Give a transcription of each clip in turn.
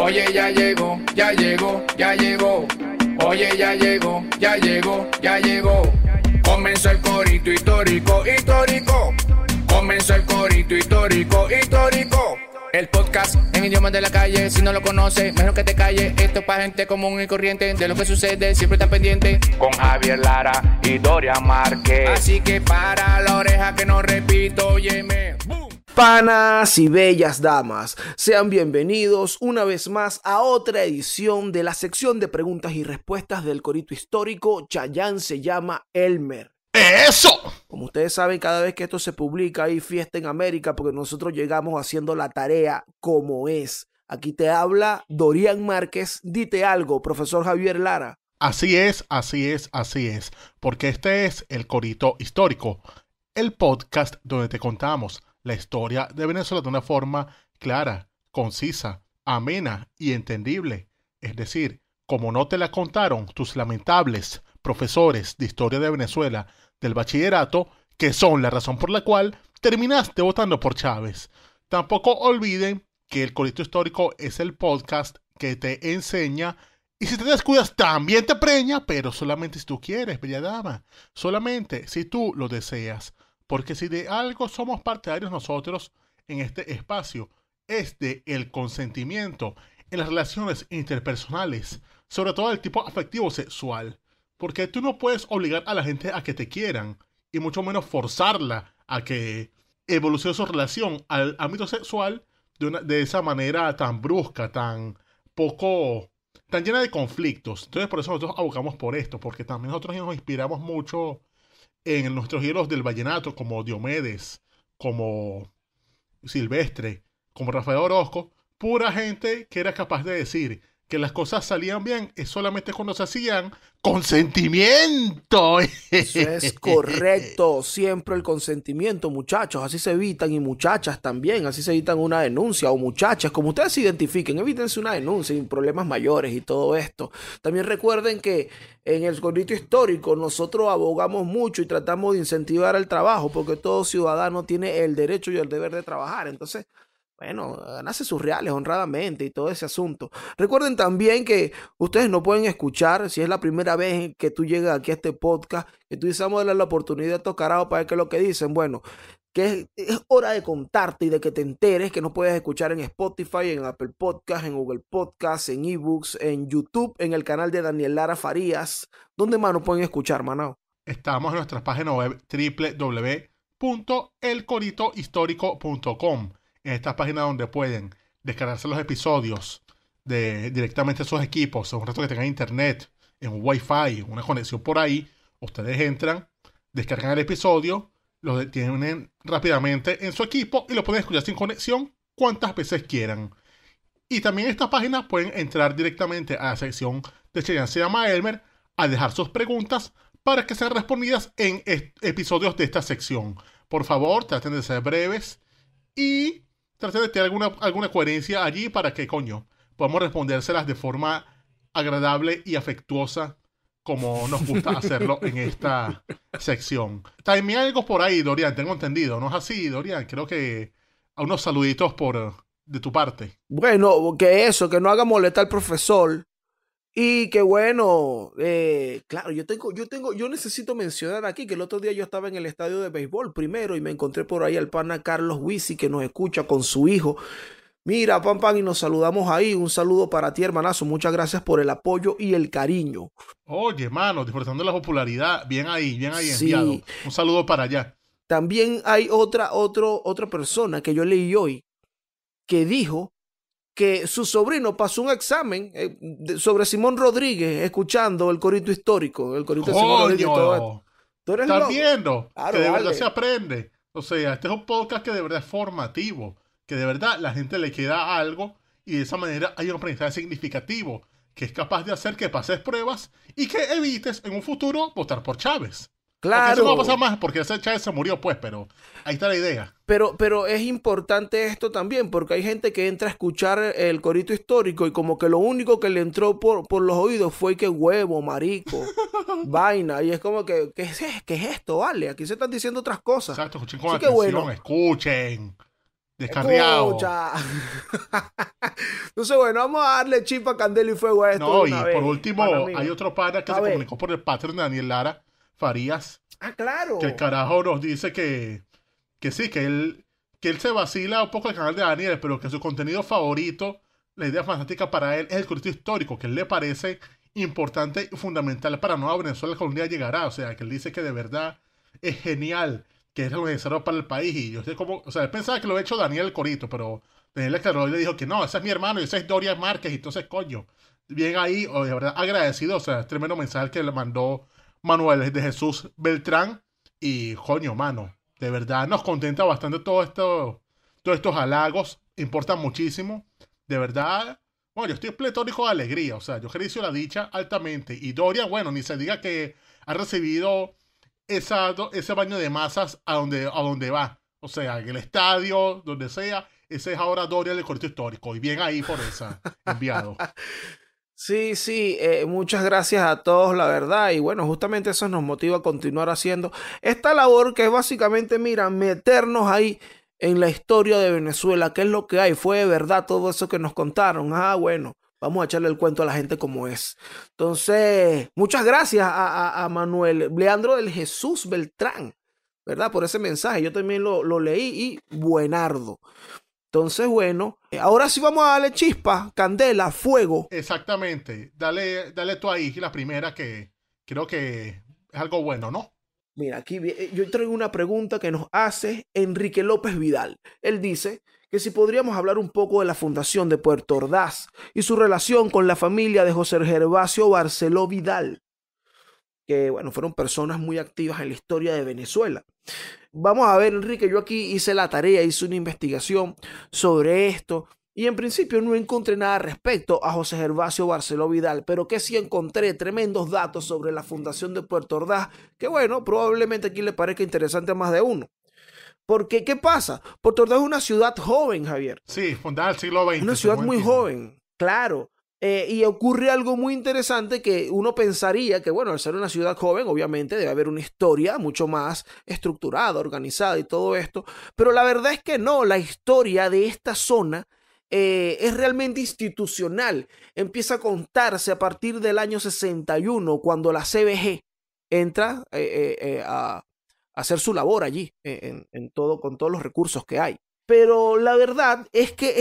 Oye, ya llegó, ya llegó, ya llegó. Oye, ya llegó, ya llegó, ya llegó. Comenzó el corito histórico, histórico. Comenzó el corito histórico, histórico. El podcast en idioma de la calle, si no lo conoces, mejor que te calles. Esto es para gente común y corriente, de lo que sucede, siempre está pendiente. Con Javier Lara y Dorian Márquez. Así que para la oreja que no repito, óyeme. ¡Bum! Panas y bellas damas, sean bienvenidos una vez más a otra edición de la sección de preguntas y respuestas del corito histórico. Chayanne se llama Elmer. ¡Eso! Como ustedes saben, cada vez que esto se publica hay fiesta en América porque nosotros llegamos haciendo la tarea como es. Aquí te habla Dorian Márquez. Dite algo, profesor Javier Lara. Así es, porque este es el Corito Histórico, el podcast donde te contamos la historia de Venezuela de una forma clara, concisa, amena y entendible. Es decir, como no te la contaron tus lamentables profesores de historia de Venezuela del bachillerato, que son la razón por la cual terminaste votando por Chávez. Tampoco olviden que el Corito Histórico es el podcast que te enseña, y si te descuidas también te preña, pero solamente si tú quieres, bella dama, solamente si tú lo deseas. Porque si de algo somos partidarios nosotros en este espacio, es de el consentimiento en las relaciones interpersonales, sobre todo el tipo afectivo sexual. Porque tú no puedes obligar a la gente a que te quieran, y mucho menos forzarla a que evolucione su relación al ámbito sexual de esa manera tan brusca, tan llena de conflictos. Entonces por eso nosotros abogamos por esto, porque también nosotros nos inspiramos mucho en nuestros ídolos del vallenato, como Diomedes, como Silvestre, como Rafael Orozco, pura gente que era capaz de decir que las cosas salían bien es solamente cuando se hacían con sentimiento. Eso es correcto, siempre el consentimiento, muchachos, así se evitan, y muchachas también, así se evitan una denuncia, o muchachas, como ustedes se identifiquen, evítense una denuncia y problemas mayores y todo esto. También recuerden que en el Corito Histórico nosotros abogamos mucho y tratamos de incentivar el trabajo, porque todo ciudadano tiene el derecho y el deber de trabajar. Entonces, bueno, ganarse sus reales honradamente y todo ese asunto. Recuerden también que ustedes no pueden escuchar, si es la primera vez que tú llegas aquí a este podcast, que tú dices, vamos a darle la oportunidad a estos carajos para ver qué es lo que dicen. Bueno, que es hora de contarte y de que te enteres que nos puedes escuchar en Spotify, en Apple Podcast, en Google Podcast, en eBooks, en YouTube, en el canal de Daniel Lara Farías. ¿Dónde más nos pueden escuchar, Manao? Estamos en nuestra página web www.elcoritohistórico.com. En esta página donde pueden descargarse los episodios directamente a sus equipos, en un rato que tengan internet, en un Wi-Fi, una conexión por ahí, ustedes entran, descargan el episodio, lo tienen rápidamente en su equipo y lo pueden escuchar sin conexión cuantas veces quieran. Y también en esta página pueden entrar directamente a la sección de Chayanne se llama Elmer, a dejar sus preguntas para que sean respondidas en episodios de esta sección. Por favor, traten de ser breves y traten de tener alguna coherencia allí para que, podamos respondérselas de forma agradable y afectuosa como nos gusta hacerlo en esta sección. También hay algo por ahí, Dorian, tengo entendido. ¿No es así, Dorian? Creo que a unos saluditos de tu parte. Bueno, que no haga molestar al profesor. Y que bueno, claro, yo necesito mencionar aquí que el otro día yo estaba en el estadio de béisbol primero y me encontré por ahí al pana Carlos Wisi que nos escucha con su hijo. Mira, pam, y nos saludamos ahí. Un saludo para ti, hermanazo. Muchas gracias por el apoyo y el cariño. Oye, mano, disfrutando de la popularidad. Bien ahí, sí. Enviado. Un saludo para allá. También hay otra persona que yo leí hoy que dijo que su sobrino pasó un examen sobre Simón Rodríguez, escuchando el Corito Histórico, el Corito de Simón Rodríguez y todo esto. ¿Tú eres ¿Estás loco? viendo? Claro, que de vale. verdad se aprende. O sea, este es un podcast que de verdad es formativo, que de verdad la gente le queda algo y de esa manera hay un aprendizaje significativo que es capaz de hacer que pases pruebas y que evites en un futuro votar por Chávez. Claro. Porque eso no va a pasar más porque ese Chávez se murió, pues, pero ahí está la idea. Pero es importante esto también, porque hay gente que entra a escuchar el Corito Histórico y como que lo único que le entró por los oídos fue que huevo, marico, vaina. Y es como que, ¿qué es esto? Vale, aquí se están diciendo otras cosas. Exacto, escuchen con Así que atención, bueno. escuchen. Descarriado. Escucha. Entonces, bueno, vamos a darle chispa, candela y fuego a esto No, de y una por vez, último, pana mío. hay otro pana que A se ver. comunicó por el Patreon de Daniel Lara Farías, Ah, que el claro. carajo nos dice que sí, que él se vacila un poco el canal de Daniel, pero que su contenido favorito, la idea fantástica para él es el corito histórico, que él le parece importante y fundamental para Nueva Venezuela que un día llegará. O sea, que él dice que de verdad es genial, que es lo necesario para el país. Y yo sé como, o sea, él pensaba que lo había hecho Daniel el Corito, pero Daniel aclaró y le dijo que no, ese es mi hermano y ese es Doria Márquez. Y entonces, coño, bien ahí, o de verdad agradecido. O sea, es tremendo mensaje que le mandó Manuel de Jesús Beltrán. Y coño, mano, de verdad nos contenta bastante todos estos halagos, importan muchísimo. De verdad, bueno, yo estoy pletórico de alegría, o sea, yo acaricio la dicha altamente. Y Doria, bueno, ni se diga que ha recibido ese baño de masas a donde va. O sea, en el estadio, donde sea, ese es ahora Doria del corte histórico. Y bien ahí por esa, enviado. Sí, sí, muchas gracias a todos, la verdad. Y bueno, justamente eso nos motiva a continuar haciendo esta labor que es básicamente, mira, meternos ahí en la historia de Venezuela, qué es lo que hay, fue de verdad todo eso que nos contaron. Ah, bueno, vamos a echarle el cuento a la gente como es. Entonces, muchas gracias a Manuel Leandro del Jesús Beltrán, ¿verdad? Por ese mensaje. Yo también lo leí y buenardo. Entonces, bueno, ahora sí vamos a darle chispa, candela, fuego. Exactamente. Dale tú ahí la primera que creo que es algo bueno, ¿no? Mira, aquí yo traigo una pregunta que nos hace Enrique López Vidal. Él dice que si podríamos hablar un poco de la fundación de Puerto Ordaz y su relación con la familia de José Gervasio Barceló Vidal, que bueno, fueron personas muy activas en la historia de Venezuela. Vamos a ver, Enrique, yo aquí hice la tarea, hice una investigación sobre esto y en principio no encontré nada respecto a José Gervasio Barceló Vidal, pero que sí encontré tremendos datos sobre la fundación de Puerto Ordaz, que bueno, probablemente aquí le parezca interesante a más de uno. Porque, ¿qué pasa? Puerto Ordaz es una ciudad joven, Javier. Sí, fundada en el siglo XX, Una ciudad según muy entiendo. joven, claro. Y ocurre algo muy interesante que uno pensaría que, bueno, al ser una ciudad joven, obviamente debe haber una historia mucho más estructurada, organizada y todo esto, pero la verdad es que no, la historia de esta zona es realmente institucional. Empieza a contarse a partir del año 61, cuando la CBG entra a hacer su labor allí, en todo, con todos los recursos que hay. Pero la verdad es que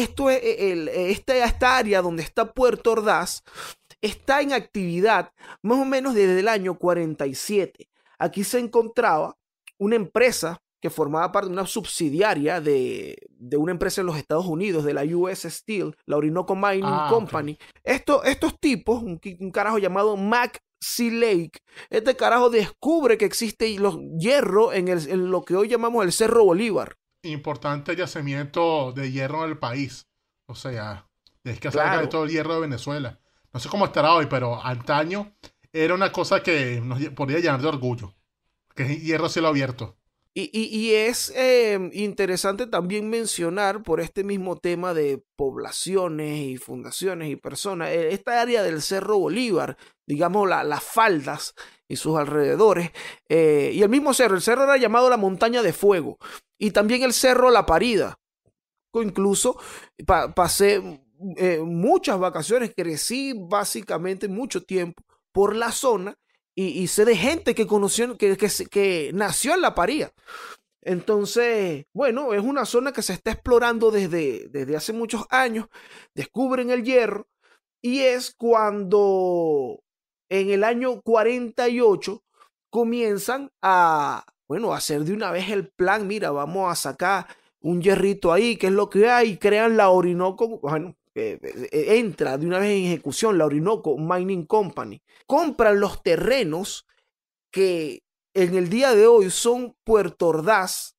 esta área donde está Puerto Ordaz está en actividad más o menos desde el año 47. Aquí se encontraba una empresa que formaba parte de una subsidiaria de una empresa en los Estados Unidos, de la US Steel, la Orinoco Mining Company. Ok. Estos tipos, un carajo llamado Mac C. Lake, este carajo descubre que existe hierro en lo que hoy llamamos el Cerro Bolívar. Importante yacimiento de hierro en el país. O sea, es que salga de Claro. todo el hierro de Venezuela. No sé cómo estará hoy, pero antaño era una cosa que nos podría llenar de orgullo. Que es hierro a cielo abierto. Y es interesante también mencionar por este mismo tema de poblaciones y fundaciones y personas, esta área del Cerro Bolívar, digamos las faldas y sus alrededores, y el mismo cerro, el cerro era llamado la Montaña de Fuego, y también el Cerro La Parida. Incluso pasé muchas vacaciones, crecí básicamente mucho tiempo por la zona y sé de gente que conoció, que nació en La Paría. Entonces, bueno, es una zona que se está explorando desde hace muchos años, descubren el hierro y es cuando en el año 48 comienzan bueno, a hacer de una vez el plan, mira, vamos a sacar un hierrito ahí, que es lo que hay, crean la Orinoco, bueno, entra de una vez en ejecución la Orinoco Mining Company, compran los terrenos que en el día de hoy son Puerto Ordaz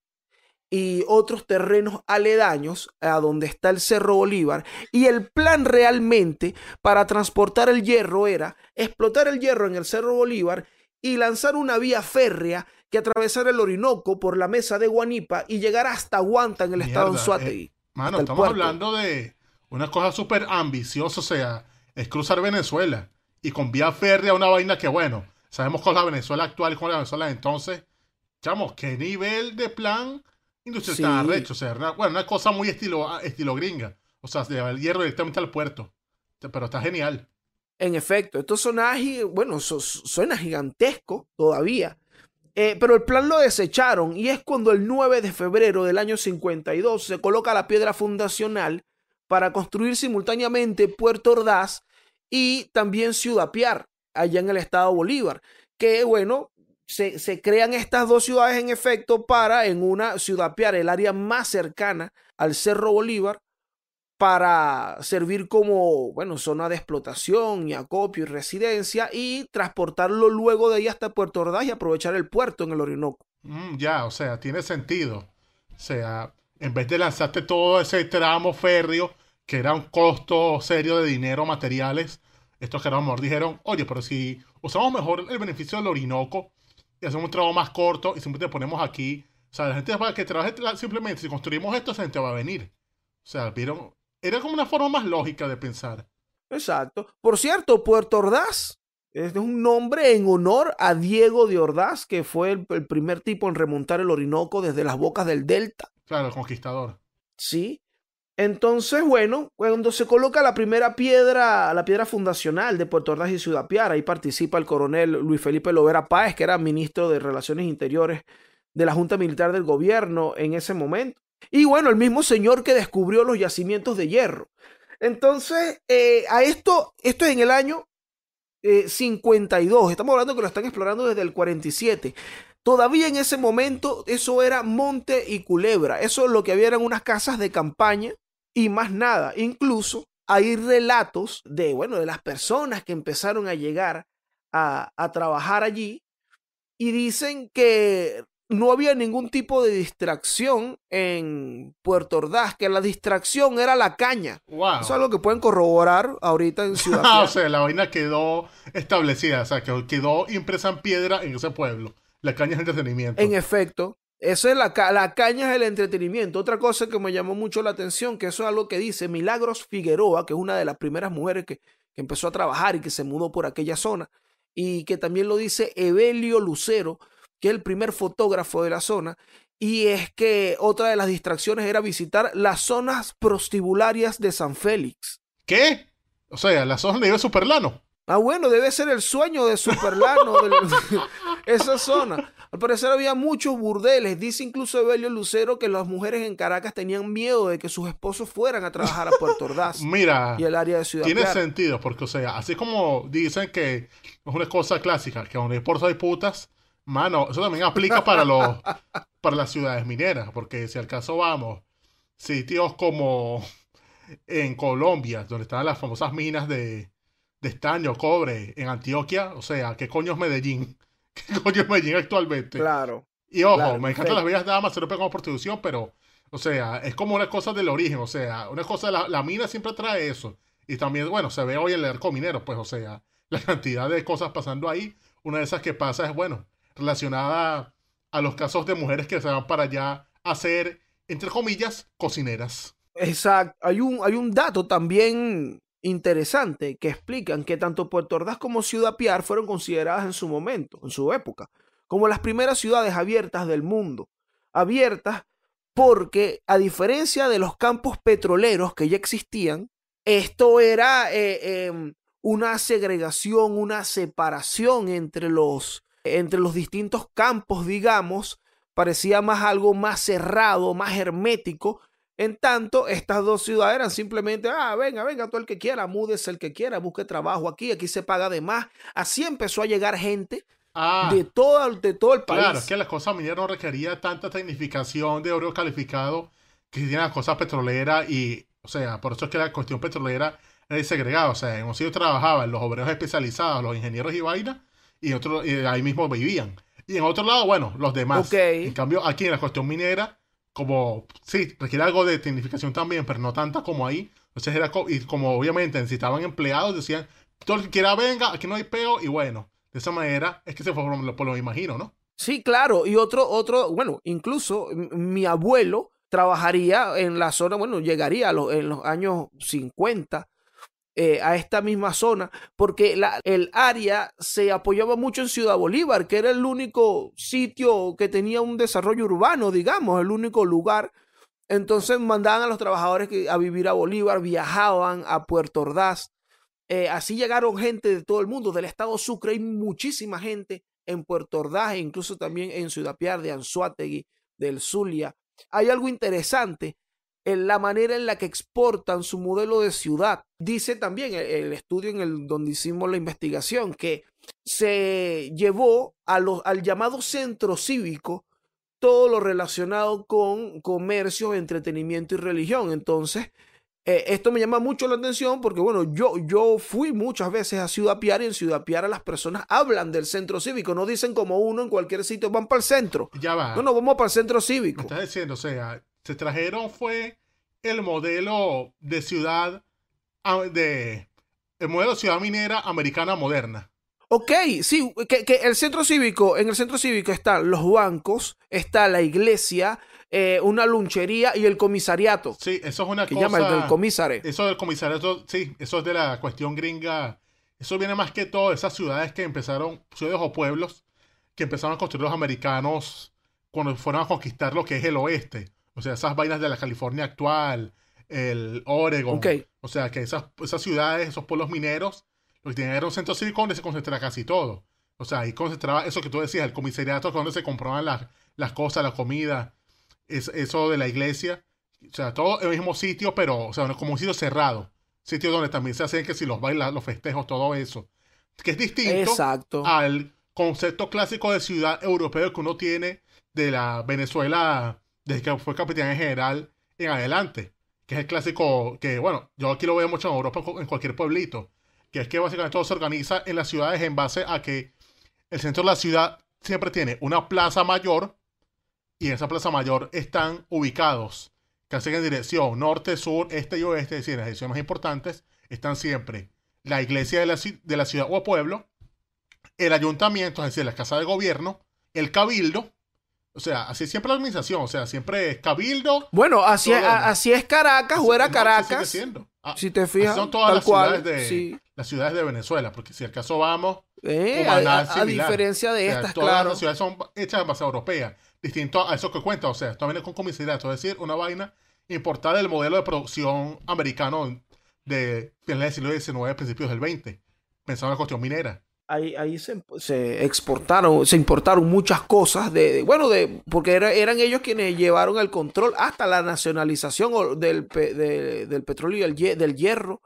y otros terrenos aledaños a donde está el Cerro Bolívar, y el plan realmente para transportar el hierro era explotar el hierro en el Cerro Bolívar y lanzar una vía férrea que atravesara el Orinoco por la mesa de Guanipa y llegar hasta Guanta en el estado de Anzoátegui. Mano, Hasta el estamos puerto. hablando de una cosa súper ambiciosa, o sea, es cruzar Venezuela y con vía férrea una vaina que, bueno, sabemos con la Venezuela actual y con la Venezuela de entonces, chamos, qué nivel de plan Industria Sí, está arrecho, o sea, una cosa muy estilo gringa. O sea, se lleva el hierro directamente al puerto. Pero está genial. en efecto, esto suena, bueno, suena gigantesco todavía. Pero el plan lo desecharon y es cuando el 9 de febrero del año 52 se coloca la piedra fundacional para construir simultáneamente Puerto Ordaz y también Ciudad Piar, allá en el estado Bolívar. Que bueno, se crean estas dos ciudades en efecto para en una Ciudad Piar, el área más cercana al Cerro Bolívar, para servir como, bueno, zona de explotación y acopio y residencia y transportarlo luego de ahí hasta Puerto Ordaz y aprovechar el puerto en el Orinoco. Ya, o sea, tiene sentido. O sea, en vez de lanzarte todo ese tramo férreo, que era un costo serio de dinero, materiales, estos que a lo mejor dijeron, oye, pero si usamos mejor el beneficio del Orinoco y hacemos un tramo más corto y simplemente ponemos aquí, o sea, la gente va a que trabaje simplemente, si construimos esto, esa gente va a venir. O sea, vieron, era como una forma más lógica de pensar. Exacto. Por cierto, Puerto Ordaz es un nombre en honor a Diego de Ordaz, que fue el primer tipo en remontar el Orinoco desde las bocas del Delta. Claro, el conquistador. Sí. Entonces, bueno, cuando se coloca la primera piedra, la piedra fundacional de Puerto Ordaz y Ciudad Piar, ahí participa el coronel Luis Felipe Lovera Páez, que era ministro de Relaciones Interiores de la Junta Militar del Gobierno en ese momento. Y bueno, el mismo señor que descubrió los yacimientos de hierro. Entonces, a esto es en el año 52. Estamos hablando que lo están explorando desde el 47. Todavía en ese momento eso era monte y culebra. Eso lo que había eran unas casas de campaña y más nada. Incluso hay relatos de, bueno, de las personas que empezaron a llegar a trabajar allí y dicen que no había ningún tipo de distracción en Puerto Ordaz, que la distracción era la caña. Wow. Eso es algo que pueden corroborar ahorita en Ciudad O Piar. sea, la vaina quedó establecida, o sea, que quedó impresa en piedra en ese pueblo. La caña es entretenimiento. En efecto, eso es la caña es el entretenimiento. Otra cosa que me llamó mucho la atención, que eso es algo que dice Milagros Figueroa, que es una de las primeras mujeres que empezó a trabajar y que se mudó por aquella zona, y que también lo dice Evelio Lucero, que es el primer fotógrafo de la zona, y es que otra de las distracciones era visitar las zonas prostibularias de San Félix. ¿Qué? O sea, la zona donde vive Superlano. Ah, bueno, debe ser el sueño de Superlano, esa zona. Al parecer había muchos burdeles. Dice incluso Evelio Lucero que las mujeres en Caracas tenían miedo de que sus esposos fueran a trabajar a Puerto Ordaz. Mira, y el área de Ciudad tiene Piar. sentido, porque, o sea, así como dicen que es una cosa clásica, que donde hay por hay putas, mano, eso también aplica para las ciudades mineras, porque si al caso vamos, sitios como en Colombia, donde están las famosas minas de estaño, cobre, en Antioquia, o sea, ¿qué coño es Medellín? ¿Qué coño es Medellín actualmente? Claro. Y ojo, claro, me encantan las bellas damas, se lo pego como prostitución, pero, o sea, es como una cosa del origen, o sea, una cosa, la mina siempre trae eso. Y también, bueno, se ve hoy en el arco minero, pues, o sea, la cantidad de cosas pasando ahí. Una de esas que pasa es, bueno, relacionada a los casos de mujeres que se van para allá a ser, entre comillas, cocineras. Exacto. Hay un dato también interesante que explican que tanto Puerto Ordaz como Ciudad Piar fueron consideradas en su momento, en su época, como las primeras ciudades abiertas del mundo. Abiertas porque, a diferencia de los campos petroleros que ya existían, esto era una segregación, una separación entre los distintos campos, digamos. Parecía más algo más cerrado, más hermético. En tanto, estas dos ciudades eran simplemente, venga, todo el que quiera, múdese el que quiera, busque trabajo aquí se paga de más. Así empezó a llegar gente de todo el país. Claro, es que las cosas mineras no requería tanta tecnificación de oro calificado que tienen las cosas petroleras y, o sea, por eso es que la cuestión petrolera era segregada. O sea, en un sitio trabajaban los obreros especializados, los ingenieros y vaina, y ahí mismo vivían. Y en otro lado, bueno, los demás. Okay. En cambio, aquí en la cuestión minera, como, sí, requiere algo de tecnificación también, pero no tanta como ahí. Entonces era, y como obviamente necesitaban empleados, decían, todo el que quiera venga, aquí no hay peo, y bueno, de esa manera es que se fue por lo imagino, ¿no? Sí, claro, y otro, bueno, incluso mi abuelo trabajaría en la zona, bueno, llegaría en los años 50 a esta misma zona, porque el área se apoyaba mucho en Ciudad Bolívar, que era el único sitio que tenía un desarrollo urbano, digamos, el único lugar. Entonces mandaban a los trabajadores a vivir a Bolívar, viajaban a Puerto Ordaz. Así llegaron gente de todo el mundo, del estado Sucre. Hay muchísima gente en Puerto Ordaz, e incluso también en Ciudad Piar, de Anzoátegui, del Zulia. Hay algo interesante en la manera en la que exportan su modelo de ciudad. Dice también el estudio donde hicimos la investigación que se llevó al llamado centro cívico todo lo relacionado con comercio, entretenimiento y religión. Entonces, esto me llama mucho la atención porque, bueno, yo fui muchas veces a Ciudad Piar, y en Ciudad Piar las personas hablan del centro cívico, no dicen como uno en cualquier sitio, van para el centro. Ya va. No, vamos para el centro cívico. Me estás diciendo, o sea, se trajeron fue el modelo de ciudad, el modelo de ciudad minera americana moderna. Ok, sí, que el centro cívico, en el centro cívico están los bancos, está la iglesia, una lunchería y el comisariato. Sí, eso es una que cosa. Llama el del comisare. Eso del comisariato, sí, eso es de la cuestión gringa. Eso viene más que todo de esas ciudades que empezaron, ciudades o pueblos, que empezaron a construir los americanos cuando fueron a conquistar lo que es el oeste. O sea, esas vainas de la California actual, el Oregon. Okay. O sea, que esas ciudades, esos pueblos mineros, lo que tenían era un centro cívico donde se concentraba casi todo. O sea, ahí concentraba eso que tú decías, el comisariato, donde se compraban las cosas, la comida, eso de la iglesia. O sea, todo en el mismo sitio, pero, o sea, como un sitio cerrado. Sitio donde también se hacen que si los bailes, los festejos, todo eso. Que es distinto al concepto clásico de ciudad europeo que uno tiene de la Venezuela desde que fue capitán general en adelante. Que es el clásico que, bueno, yo aquí lo veo mucho en Europa, en cualquier pueblito. Que es que básicamente todo se organiza en las ciudades en base a que el centro de la ciudad siempre tiene una plaza mayor, y en esa plaza mayor están ubicados, casi en dirección norte, sur, este y oeste, es decir, en las direcciones más importantes, están siempre la iglesia de la ciudad o pueblo, el ayuntamiento, es decir, la casa de gobierno, el cabildo. O sea, así es siempre la organización, o sea, siempre es cabildo. Bueno, así es Caracas, o era Caracas. Si te fijas, son todas las ciudades de Venezuela, porque si al caso vamos, a diferencia de estas, todas claro. las ciudades son hechas en base europea, distinto a eso que cuenta, o sea, esto viene con comisariato, es decir, una vaina importada del modelo de producción americano de finales del siglo XIX, principios del XX, pensando en la cuestión minera. Ahí se importaron muchas cosas porque eran ellos quienes llevaron el control hasta la nacionalización del petróleo y del hierro,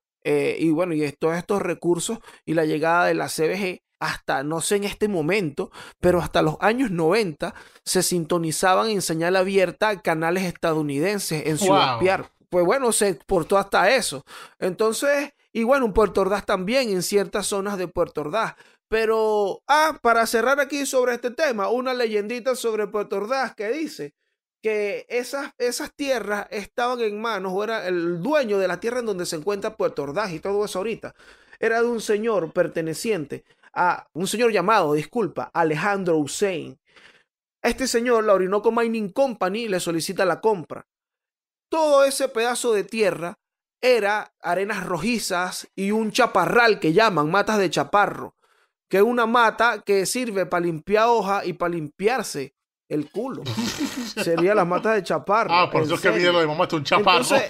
y bueno, y todos estos recursos y la llegada de la CBG hasta, no sé en este momento, pero hasta los años 90 se sintonizaban en señal abierta canales estadounidenses en Ciudad Piar. Pues bueno, se exportó hasta eso. Entonces, y bueno, en Puerto Ordaz también, en ciertas zonas de Puerto Ordaz. Pero, para cerrar aquí sobre este tema, una leyendita sobre Puerto Ordaz que dice que esas tierras estaban en manos, o era el dueño de la tierra en donde se encuentra Puerto Ordaz y todo eso ahorita, era de un señor perteneciente a un señor llamado, Alejandro Hussein. Este señor, la Orinoco Mining Company, le solicita la compra. Todo ese pedazo de tierra era arenas rojizas y un chaparral que llaman matas de chaparro, que es una mata que sirve para limpiar hoja y para limpiarse el culo. Sería la mata de chaparro. Por eso es que viene lo de mamá, un chaparro. Entonces,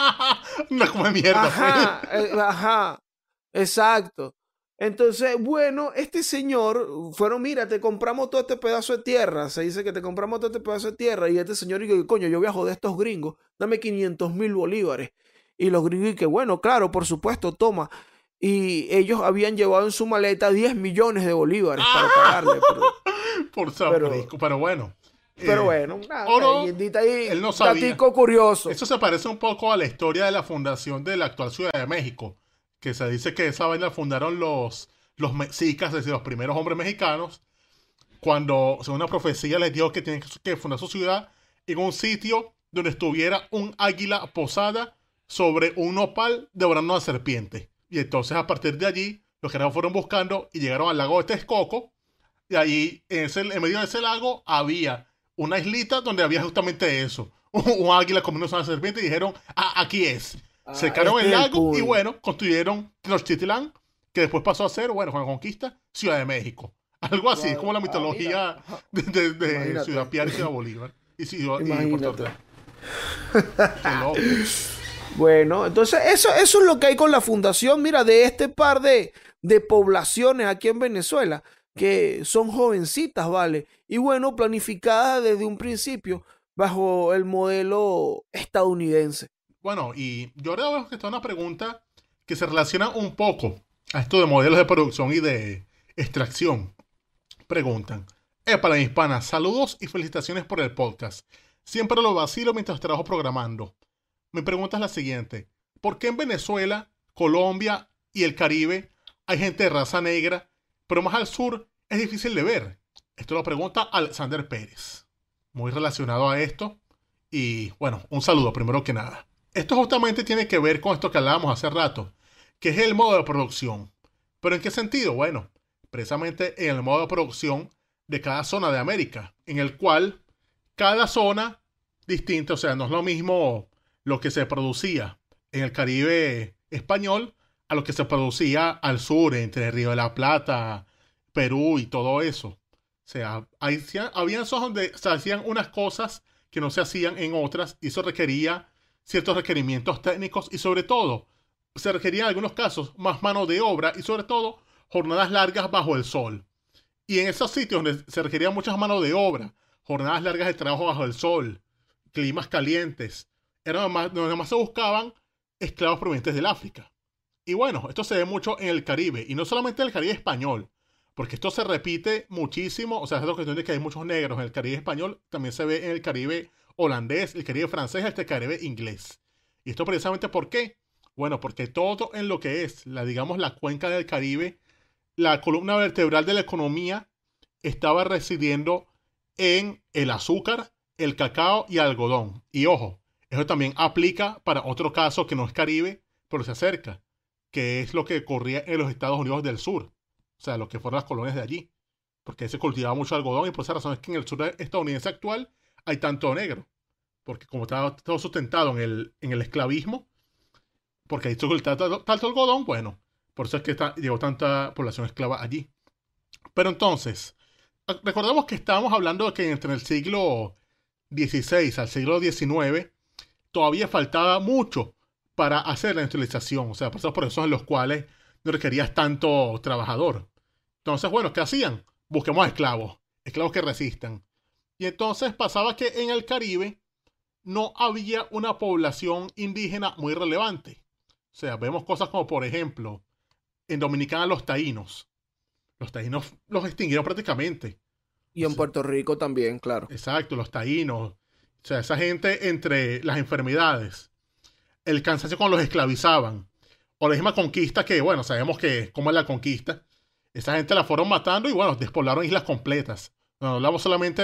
no come mierda. Ajá, exacto. Entonces, bueno, este señor mira, te compramos todo este pedazo de tierra. Se dice que te compramos todo este pedazo de tierra. Y este señor dice, coño, yo viajo de estos gringos, dame 500,000 bolívares. Y los gringos dicen, bueno, claro, por supuesto, toma. Y ellos habían llevado en su maleta 10 millones de bolívares para pagarle. Pero bueno. Pero bueno, él no sabía. Datico curioso. Eso se parece un poco a la historia de la fundación de la actual Ciudad de México, que se dice que esa vaina fundaron los mexicas, es decir, los primeros hombres mexicanos, cuando, según una profecía, les dijo que tienen que fundar su ciudad en un sitio donde estuviera un águila posada sobre un nopal devorando una serpiente. Y entonces, a partir de allí, los carajos fueron buscando y llegaron al lago de Texcoco, y allí, en medio de ese lago, había una islita donde había justamente eso, un águila comiéndose una serpiente, y dijeron, aquí es. secaron el Este es el lago y punto. bueno, construyeron Tenochtitlán, que después pasó a ser, bueno, con la conquista, Ciudad de México. Algo así, es como la Mira. mitología Ajá. de Imagínate. Ciudad Piar y Ciudad Bolívar. Y Puerto Imagínate. Rico. Qué loco. Bueno, entonces eso es lo que hay con la fundación, mira, de este par de poblaciones aquí en Venezuela, que son jovencitas, ¿vale? Y bueno, planificadas desde un principio bajo el modelo estadounidense. Bueno, y yo ahora veo que está una pregunta que se relaciona un poco a esto de modelos de producción y de extracción. Preguntan, para la hispana, saludos y felicitaciones por el podcast. Siempre lo vacilo mientras trabajo programando. Mi pregunta es la siguiente. ¿Por qué en Venezuela, Colombia y el Caribe hay gente de raza negra, pero más al sur es difícil de ver? Esto lo pregunta Alexander Pérez. Muy relacionado a esto. Y bueno, un saludo primero que nada. Esto justamente tiene que ver con esto que hablábamos hace rato, que es el modo de producción. ¿Pero en qué sentido? Bueno, precisamente en el modo de producción de cada zona de América, en el cual cada zona distinta, o sea, no es lo mismo lo que se producía en el Caribe español a lo que se producía al sur, entre Río de la Plata, Perú y todo eso. O sea, había zonas donde se hacían unas cosas que no se hacían en otras y eso requería ciertos requerimientos técnicos y sobre todo se requería en algunos casos más mano de obra y sobre todo jornadas largas bajo el sol. Y en esos sitios donde se requería muchas manos de obra, jornadas largas de trabajo bajo el sol, climas calientes, donde más se buscaban esclavos provenientes del África. Y bueno, esto se ve mucho en el Caribe, y no solamente en el Caribe español, porque esto se repite muchísimo, o sea, es la cuestión de que hay muchos negros en el Caribe español, también se ve en el Caribe holandés, el Caribe francés, el Caribe inglés. ¿Y esto precisamente por qué? Bueno, porque todo en lo que es, digamos, la cuenca del Caribe, la columna vertebral de la economía estaba residiendo en el azúcar, el cacao y el algodón. Y ojo, eso también aplica para otro caso que no es Caribe, pero se acerca, que es lo que ocurría en los Estados Unidos del Sur, o sea, lo que fueron las colonias de allí, porque se cultivaba mucho algodón y por esa razón es que en el sur estadounidense actual hay tanto negro, porque como estaba todo sustentado en el esclavismo, porque ahí se cultivaba tanto algodón, bueno, por eso es que llegó tanta población esclava allí. Pero entonces, recordemos que estábamos hablando de que entre el siglo XVI al siglo XIX todavía faltaba mucho para hacer la industrialización, o sea, por esos procesos en los cuales no requerías tanto trabajador. Entonces, bueno, ¿qué hacían? Busquemos esclavos que resistan. Y entonces pasaba que en el Caribe no había una población indígena muy relevante. O sea, vemos cosas como, por ejemplo, en Dominicana los taínos. Los taínos los extinguieron prácticamente. Y en Puerto Rico también, claro. Exacto, los taínos. O sea, esa gente entre las enfermedades, el cansancio cuando los esclavizaban, o la misma conquista que, bueno, sabemos que cómo es la conquista. Esa gente la fueron matando y, bueno, despoblaron islas completas. No hablamos solamente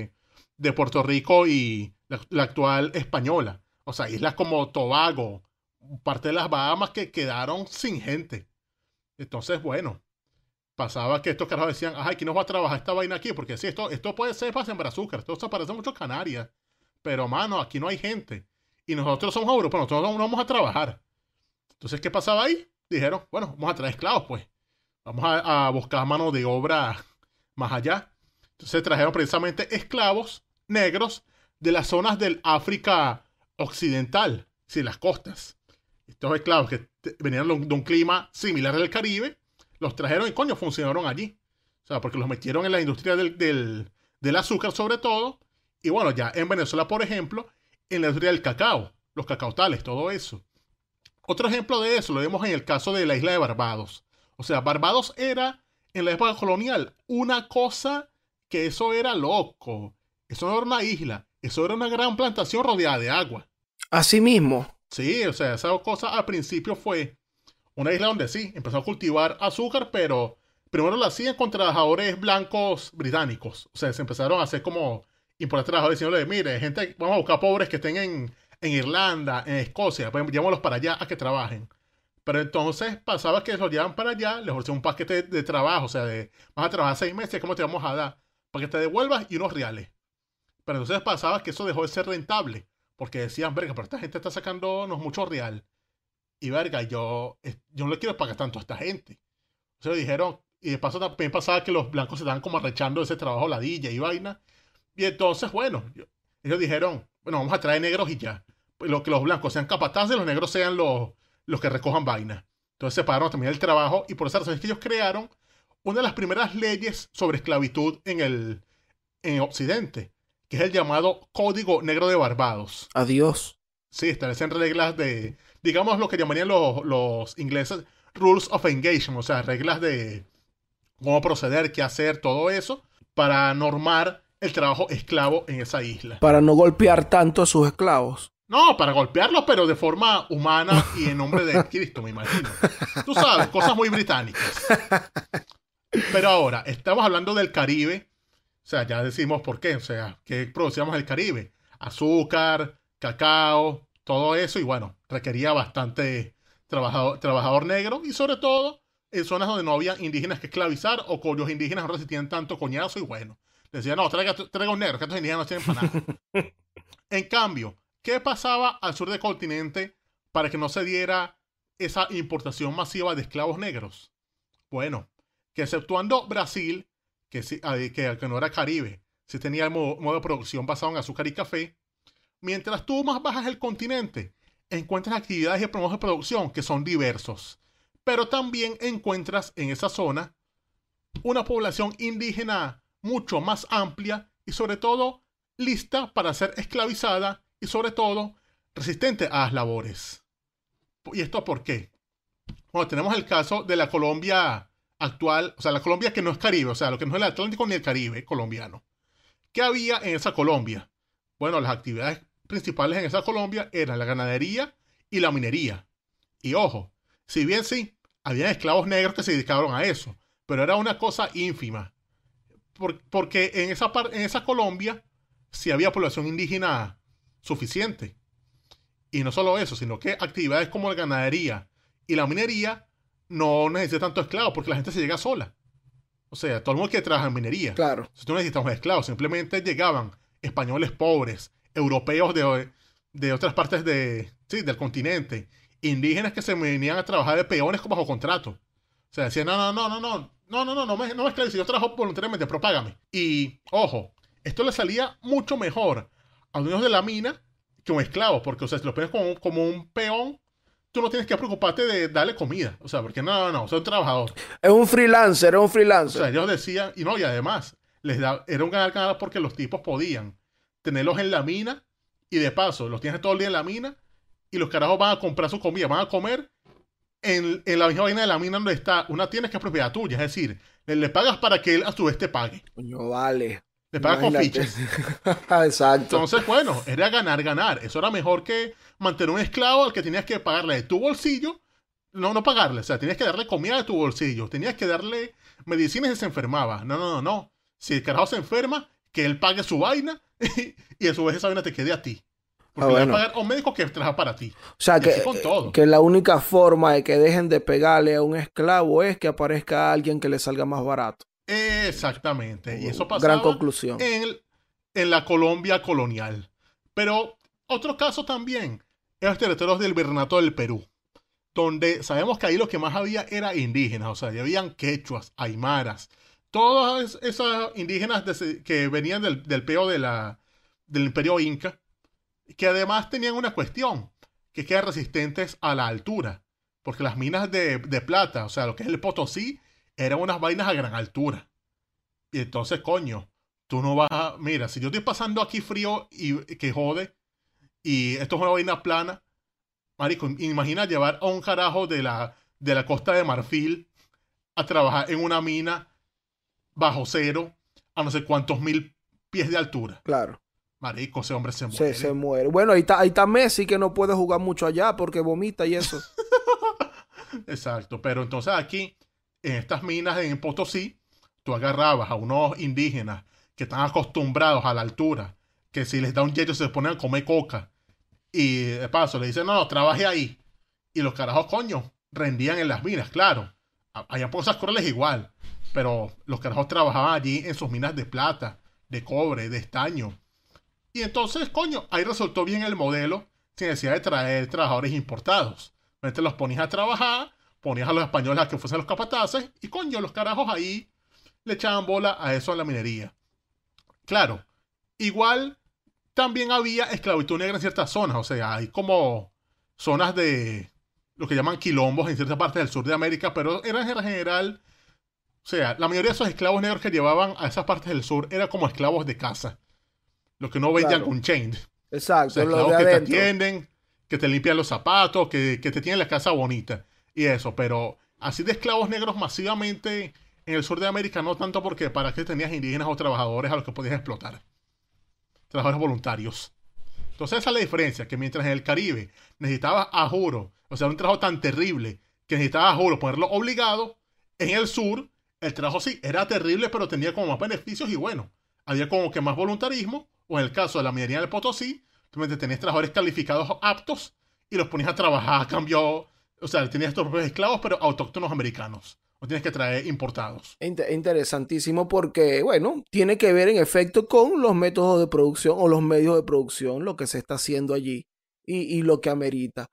de Puerto Rico y la actual Española. O sea, islas como Tobago, parte de las Bahamas que quedaron sin gente. Entonces, bueno, pasaba que estos carajos decían, ay, ¿quién nos va a trabajar esta vaina aquí? Porque sí, esto puede ser para sembrar azúcar, esto se parece mucho a Canarias, pero mano, aquí no hay gente. Y nosotros somos europeos, nosotros no vamos a trabajar. Entonces, ¿qué pasaba ahí? Dijeron, bueno, vamos a traer esclavos, pues. Vamos a buscar mano de obra más allá. Entonces trajeron precisamente esclavos negros de las zonas del África occidental, sí, las costas. Estos esclavos que venían de un clima similar al Caribe, los trajeron y coño, funcionaron allí. O sea, porque los metieron en la industria del azúcar sobre todo. Y bueno, ya en Venezuela, por ejemplo, en la industria del cacao, los cacautales, todo eso. Otro ejemplo de eso lo vemos en el caso de la isla de Barbados. O sea, Barbados era, en la época colonial, una cosa que eso era loco. Eso no era una isla, eso era una gran plantación rodeada de agua. Así mismo. Sí, o sea, esa cosa al principio fue una isla donde sí, empezó a cultivar azúcar, pero primero lo hacían con trabajadores blancos británicos. O sea, se empezaron a hacer como importar trabajadores diciéndole, mire, gente, vamos a buscar pobres que estén en Irlanda, en Escocia, pues llevémoslos para allá a que trabajen. Pero entonces pasaba que los llevaban para allá, les ofrecían un paquete de trabajo, o sea, vas a trabajar 6 meses, ¿cómo te vamos a dar? Para que te devuelvas y unos reales. Pero entonces pasaba que eso dejó de ser rentable, porque decían, verga, pero esta gente está sacándonos mucho real. Y verga, yo no le quiero pagar tanto a esta gente. Entonces dijeron, y de paso también pasaba que los blancos se estaban como arrechando de ese trabajo ladilla y vaina. Y entonces, bueno, ellos dijeron, bueno, vamos a traer negros y ya. Que los blancos sean capataces, los negros sean los que recojan vaina. Entonces separaron también el trabajo y por esa razón es que ellos crearon una de las primeras leyes sobre esclavitud en Occidente, que es el llamado Código Negro de Barbados. Adiós. Sí, establecen reglas de, digamos lo que llamarían los ingleses Rules of Engagement, o sea, reglas de cómo proceder, qué hacer, todo eso, para normar el trabajo esclavo en esa isla. Para no golpear tanto a sus esclavos. No, para golpearlos, pero de forma humana y en nombre de Cristo, me imagino. Tú sabes, cosas muy británicas. Pero ahora, estamos hablando del Caribe. O sea, ya decimos por qué. O sea, ¿qué producíamos en el Caribe? Azúcar, cacao, todo eso. Y bueno, requería bastante trabajador negro. Y sobre todo, en zonas donde no había indígenas que esclavizar o cuyos indígenas no resistían tanto coñazo. Y bueno, decían, no, traiga un negro, que estos indígenas no tienen para nada. En cambio, ¿qué pasaba al sur del continente para que no se diera esa importación masiva de esclavos negros? Bueno, que exceptuando Brasil, que no era Caribe, sí tenía el modo de producción basado en azúcar y café, mientras tú más bajas el continente, encuentras actividades y modos de producción que son diversos. Pero también encuentras en esa zona una población indígena mucho más amplia y sobre todo lista para ser esclavizada y sobre todo resistente a las labores. ¿Y esto por qué? Bueno, tenemos el caso de la Colombia actual, o sea, la Colombia que no es Caribe, o sea, lo que no es el Atlántico ni el Caribe colombiano. ¿Qué había en esa Colombia? Bueno, las actividades principales en esa Colombia eran la ganadería y la minería. Y ojo, si bien sí, había esclavos negros que se dedicaban a eso, pero era una cosa ínfima. Porque en esa Colombia sí había población indígena suficiente. Y no solo eso, sino que actividades como la ganadería y la minería no necesitan tanto esclavos porque la gente se llega sola. O sea, todo el mundo que trabaja en minería. Claro. Si tú necesitas un esclavo, simplemente llegaban españoles pobres, europeos de otras partes del continente, indígenas que se venían a trabajar de peones bajo contrato. O sea, decían, no me esclavices, yo trabajo voluntariamente, pero págame. Y, ojo, esto le salía mucho mejor a dueños de la mina que un esclavo, porque, o sea, si lo pones como un peón, tú no tienes que preocuparte de darle comida. O sea, porque soy un trabajador. Es un freelancer, O sea, ellos decían, y además, era un ganar porque los tipos podían tenerlos en la mina, y de paso, los tienes todo el día en la mina, y los carajos van a comprar su comida, van a comer en la misma vaina de la mina donde está una tienda que es propiedad tuya. Es decir, le pagas para que él a su vez te pague. No vale. Le pagas con fichas. Exacto. Entonces, bueno, era ganar. Eso era mejor que mantener un esclavo al que tenías que pagarle de tu bolsillo. No pagarle. O sea, tenías que darle comida de tu bolsillo. Tenías que darle medicinas si se enfermaba. No. Si el carajo se enferma, que él pague su vaina y a su vez esa vaina te quede a ti. Porque le va a pagar a un médico que trabaja para ti. O sea, que la única forma de que dejen de pegarle a un esclavo es que aparezca alguien que le salga más barato. Exactamente. Y eso pasaba gran conclusión. En la Colombia colonial. Pero otro caso también en los territorios del Virreinato del Perú, donde sabemos que ahí lo que más había era indígenas. O sea, ya habían quechuas, aymaras, todas esas indígenas que venían del peo del imperio inca, que además tenían una cuestión, que eran resistentes a la altura. Porque las minas de plata, o sea, lo que es el Potosí, eran unas vainas a gran altura. Y entonces, coño, tú no vas a... Mira, si yo estoy pasando aquí frío y que jode, y esto es una vaina plana, marico, imagina llevar a un carajo de la Costa de Marfil a trabajar en una mina bajo cero a no sé cuántos mil pies de altura. Claro. Marico, ese hombre se muere. Se muere. Bueno, ahí está Messi, que no puede jugar mucho allá porque vomita y eso. Exacto, pero entonces aquí, en estas minas en Potosí, tú agarrabas a unos indígenas que están acostumbrados a la altura, que si les da un yeyo se ponen a comer coca, y de paso le dicen, no, trabaje ahí. Y los carajos, coño, rendían en las minas, claro. Había cosas crueles igual, pero los carajos trabajaban allí en sus minas de plata, de cobre, de estaño. Y entonces, coño, ahí resultó bien el modelo sin necesidad de traer trabajadores importados. Entonces los ponías a trabajar, ponías a los españoles a que fuesen los capataces y coño, los carajos ahí le echaban bola a eso en la minería. Claro, igual también había esclavitud negra en ciertas zonas, o sea, hay como zonas de lo que llaman quilombos en ciertas partes del sur de América, pero eran en general, o sea, la mayoría de esos esclavos negros que llevaban a esas partes del sur eran como esclavos de casa, los que no vendían Claro. con chain. O Exacto, sea, lo de esclavos que te adentro. atienden, que te limpian los zapatos, que te tienen la casa bonita y eso, pero así de esclavos negros masivamente en el sur de América no tanto porque para qué tenías indígenas o trabajadores a los que podías explotar, trabajadores voluntarios. Entonces esa es la diferencia, que mientras en el Caribe necesitabas a juro, o sea, un trabajo tan terrible que necesitabas a juro ponerlo obligado, en el sur el trabajo sí era terrible, pero tenía como más beneficios y bueno, había como que más voluntarismo, o en el caso de la minería del Potosí, tú tenías trabajadores calificados aptos y los ponías a trabajar a cambio, o sea, tenías tus propios esclavos, pero autóctonos americanos, no tienes que traer importados. Interesantísimo porque, bueno, tiene que ver en efecto con los métodos de producción o los medios de producción, lo que se está haciendo allí y lo que amerita.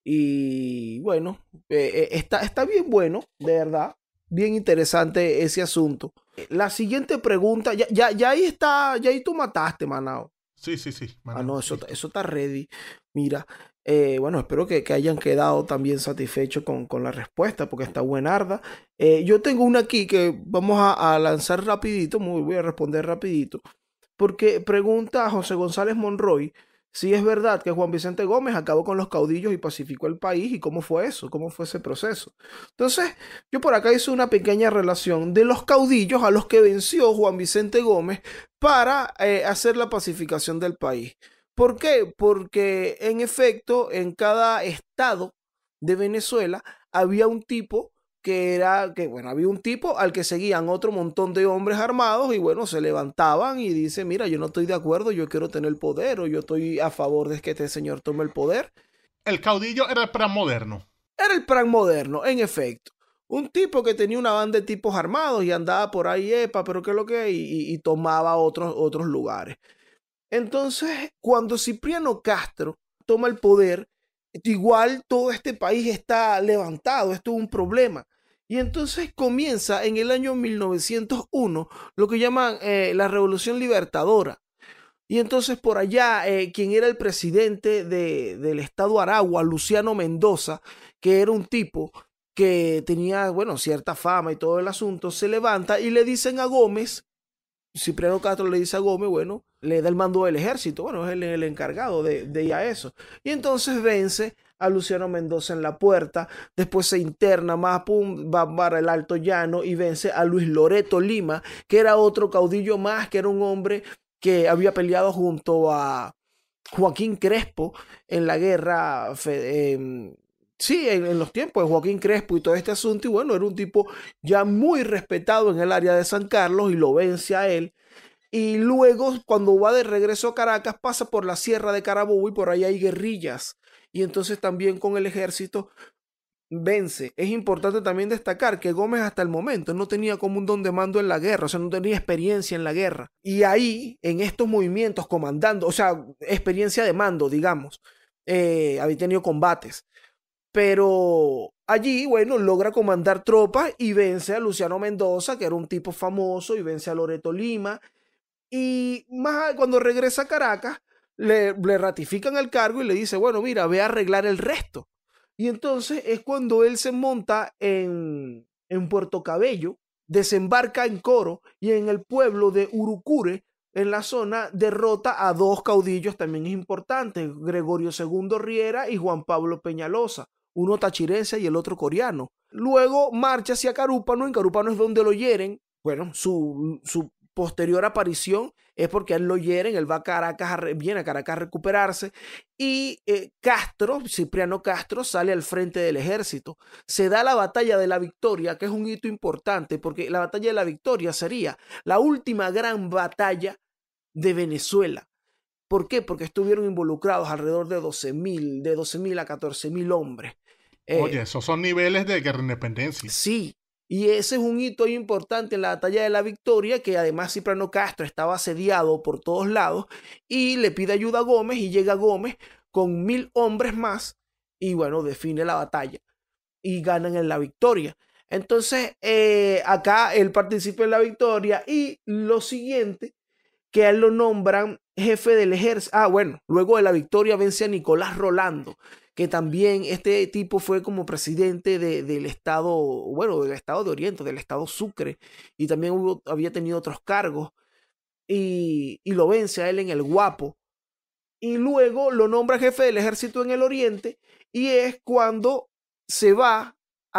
Y bueno, está bien bueno, de verdad, bien interesante ese asunto. La siguiente pregunta, ya ahí está, ya ahí tú mataste, Manao. Sí, No, eso está ready. Mira, bueno, espero que hayan quedado también satisfechos con la respuesta, porque está buenarda. Yo tengo una aquí que vamos a lanzar rapidito, voy a responder rapidito, porque pregunta a José González Monroy si es verdad que Juan Vicente Gómez acabó con los caudillos y pacificó el país, y cómo fue eso, cómo fue ese proceso. Entonces, yo por acá hice una pequeña relación de los caudillos a los que venció Juan Vicente Gómez para hacer la pacificación del país. ¿Por qué? Porque en efecto, en cada estado de Venezuela había un tipo había un tipo al que seguían otro montón de hombres armados y bueno, se levantaban y dicen, mira, yo no estoy de acuerdo, yo quiero tener el poder o yo estoy a favor de que este señor tome el poder. El caudillo era el plan moderno. Era el plan moderno, en efecto. Un tipo que tenía una banda de tipos armados y andaba por ahí, pero qué es lo que, y tomaba otros lugares. Entonces, cuando Cipriano Castro toma el poder, igual todo este país está levantado, esto es un problema. Y entonces comienza en el año 1901 lo que llaman la Revolución Libertadora. Y entonces por allá, quien era el presidente del estado Aragua, Luciano Mendoza, que era un tipo que tenía, bueno, cierta fama y todo el asunto, se levanta y le dicen a Gómez, Cipriano Castro le dice a Gómez, bueno, le da el mando del ejército, bueno, es el encargado de ir a eso. Y entonces vence a Luciano Mendoza en la puerta, después se interna más, pum, va para el Alto Llano y vence a Luis Loreto Lima, que era otro caudillo más, que era un hombre que había peleado junto a Joaquín Crespo en la guerra, sí, en los tiempos de Joaquín Crespo y todo este asunto, y bueno, era un tipo ya muy respetado en el área de San Carlos y lo vence a él. Y luego, cuando va de regreso a Caracas, pasa por la Sierra de Carabobo y por ahí hay guerrillas. Y entonces también con el ejército vence. Es importante también destacar que Gómez hasta el momento no tenía como un don de mando en la guerra, o sea, no tenía experiencia en la guerra. Y ahí, en estos movimientos, comandando, o sea, experiencia de mando, digamos, había tenido combates. Pero allí, bueno, logra comandar tropas y vence a Luciano Mendoza, que era un tipo famoso, y vence a Loreto Lima. Y más cuando regresa a Caracas, le ratifican el cargo y le dice, bueno, mira, ve a arreglar el resto. Y entonces es cuando él se monta en Puerto Cabello, desembarca en Coro y en el pueblo de Urucure, en la zona, derrota a dos caudillos también importantes, Gregorio II Riera y Juan Pablo Peñalosa, uno tachirense y el otro coreano. Luego marcha hacia Carúpano, en Carúpano es donde lo hieren. Bueno, su posterior aparición es porque a él lo hieren, él va a Caracas, viene a Caracas a recuperarse y Cipriano Castro sale al frente del ejército. Se da la batalla de la Victoria, que es un hito importante porque la batalla de la Victoria sería la última gran batalla de Venezuela. ¿Por qué? Porque estuvieron involucrados alrededor de 12.000 a 14.000 hombres. Oye, esos son niveles de guerra de independencia. Sí, y ese es un hito importante en la batalla de la Victoria, que además Cipriano Castro estaba asediado por todos lados y le pide ayuda a Gómez y llega Gómez con 1.000 hombres más y bueno, define la batalla y ganan en la victoria. Entonces, acá él participa en la victoria y lo siguiente, que a él lo nombran jefe del ejército. Bueno, luego de la victoria vence a Nicolás Rolando, que también este tipo fue como presidente del estado, bueno, del estado de Oriente, del estado Sucre, y también había tenido otros cargos, y lo vence a él en el Guapo. Y luego lo nombra jefe del ejército en el Oriente, y es cuando se va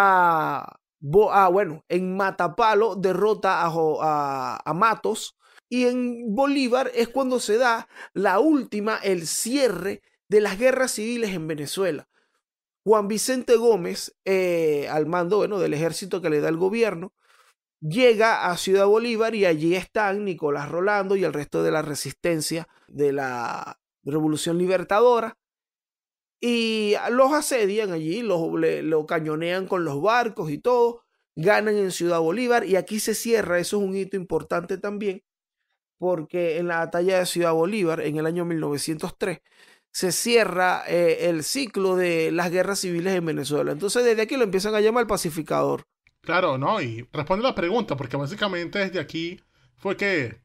en Matapalo derrota a Matos, y en Bolívar es cuando se da el cierre de las guerras civiles en Venezuela. Juan Vicente Gómez, al mando, bueno, del ejército que le da el gobierno, llega a Ciudad Bolívar y allí están Nicolás Rolando y el resto de la resistencia de la Revolución Libertadora. Y los asedian allí, lo cañonean con los barcos y todo, ganan en Ciudad Bolívar y aquí se cierra, eso es un hito importante también, porque en la batalla de Ciudad Bolívar en el año 1903 se cierra el ciclo de las guerras civiles en Venezuela. Entonces desde aquí lo empiezan a llamar el pacificador. Claro, ¿no? Y responde la pregunta, porque básicamente desde aquí fue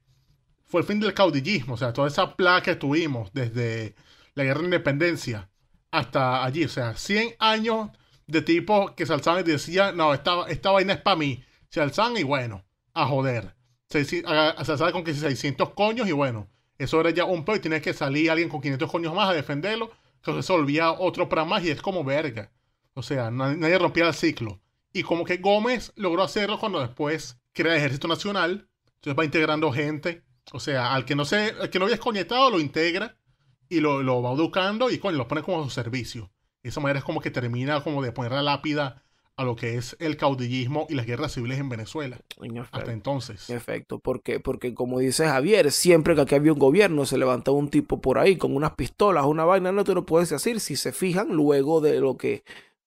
el fin del caudillismo, o sea, toda esa plaga que tuvimos desde la guerra de independencia hasta allí, o sea, 100 años de tipos que se alzaban y decían, no, esta vaina es para mí. Se alzaban y bueno, a joder. Se alzaban con 600 coños y bueno, eso era ya un peor y tenía que salir alguien con 500 coños más a defenderlo, entonces se volvía otro para más y es como verga. O sea, nadie rompía el ciclo. Y como que Gómez logró hacerlo cuando después crea el Ejército Nacional, entonces va integrando gente, o sea, al que no había escoñetado lo integra y lo va educando y coño, lo pone como a su servicio. De esa manera es como que termina como de poner la lápida a lo que es el caudillismo y las guerras civiles en Venezuela. Hasta entonces. Perfecto, porque como dice Javier, siempre que aquí había un gobierno se levantaba un tipo por ahí con unas pistolas, una vaina, no te lo puedes decir, si se fijan, luego de lo que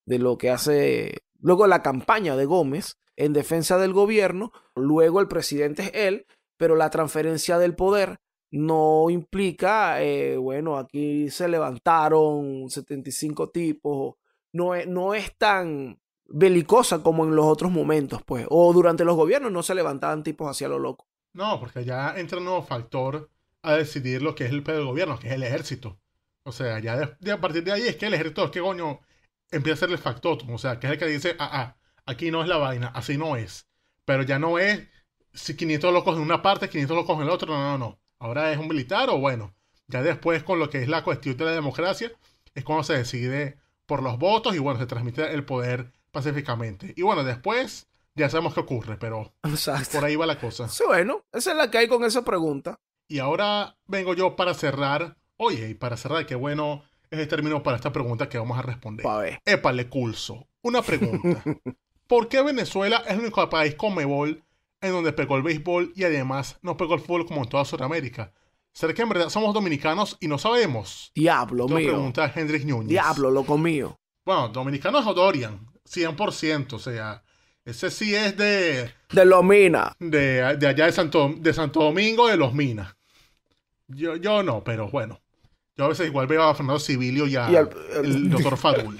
hace, luego de la campaña de Gómez en defensa del gobierno, luego el presidente es él, pero la transferencia del poder no implica, bueno, aquí se levantaron 75 tipos, no es tan belicosa como en los otros momentos, pues, o durante los gobiernos no se levantaban tipos hacia lo loco. No, porque ya entra un nuevo factor a decidir lo que es el pedo del gobierno, que es el ejército. O sea, ya a partir de ahí es que el ejército, es que coño, empieza a ser el factotum, o sea, que es el que dice, aquí no es la vaina, así no es. Pero ya no es si 500 locos en una parte, 500 locos en el otro, no. Ahora es un militar o bueno, ya después con lo que es la cuestión de la democracia, es cuando se decide por los votos y bueno, se transmite el poder pacíficamente. Y bueno, después ya sabemos qué ocurre, pero exacto, por ahí va la cosa. Sí, bueno, esa es la que hay con esa pregunta. Y ahora vengo yo para cerrar. Oye, y para cerrar, qué bueno es el término para esta pregunta que vamos a responder. Épale, Culso. Una pregunta. ¿Por qué Venezuela es el único país Conmebol en donde pegó el béisbol y además no pegó el fútbol como en toda Sudamérica? ¿Será que en verdad somos dominicanos y no sabemos? Diablo mío. Pregunta Hendrik Núñez. Diablo, loco mío. Bueno, dominicanos o Dorian, 100%, o sea, ese sí es de los Minas. De allá de Santo Domingo, de los Minas. Yo no, pero bueno. Yo a veces igual veo a Fernando Civilio y el doctor Fadul.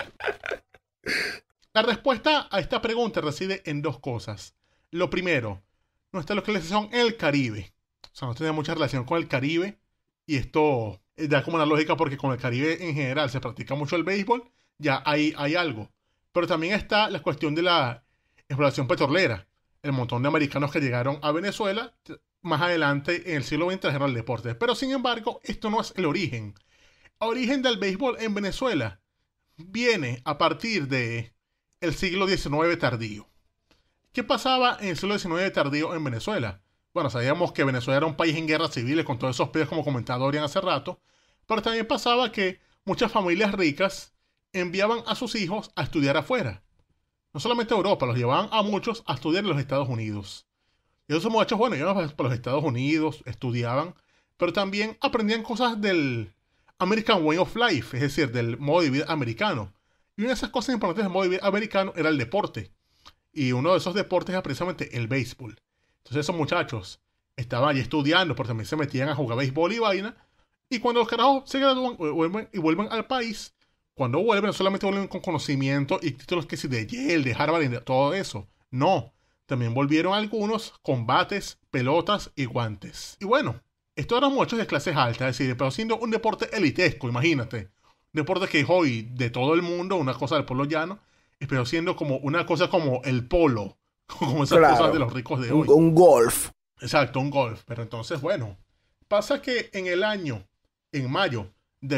La respuesta a esta pregunta reside en dos cosas. Lo primero, nuestra localización en el Caribe. O sea, no tiene mucha relación con el Caribe. Y esto da como una lógica porque con el Caribe en general se practica mucho el béisbol. Ya hay algo. Pero también está la cuestión de la exploración petrolera. El montón de americanos que llegaron a Venezuela más adelante en el siglo XX trajeron el deporte. Pero sin embargo, esto no es el origen. El origen del béisbol en Venezuela viene a partir de el siglo XIX tardío. ¿Qué pasaba en el siglo XIX tardío en Venezuela? Bueno, sabíamos que Venezuela era un país en guerras civiles con todos esos pedos como comentaba Dorian hace rato, pero también pasaba que muchas familias ricas enviaban a sus hijos a estudiar afuera. No solamente a Europa, los llevaban a muchos a estudiar en los Estados Unidos. Y esos muchachos, bueno, iban para los Estados Unidos, estudiaban, pero también aprendían cosas del American Way of Life, es decir, del modo de vida americano. Y una de esas cosas importantes del modo de vida americano era el deporte. Y uno de esos deportes era precisamente el béisbol. Entonces esos muchachos estaban allí estudiando, pero también se metían a jugar béisbol y vaina. Y cuando los carajos se gradúan y vuelven al país, Cuando vuelven, solamente vuelven con conocimiento y títulos que sí de Yale, de Harvard y de todo eso. No, también volvieron algunos combates, pelotas y guantes. Y bueno, esto eran muchos de clases altas, es decir, pero siendo un deporte elitesco, imagínate. Un deporte que es hoy de todo el mundo, una cosa del pueblo llano, pero siendo como una cosa como el polo, como esas cosas de los ricos de hoy. Un golf. Exacto, un golf. Pero entonces, bueno, pasa que en mayo de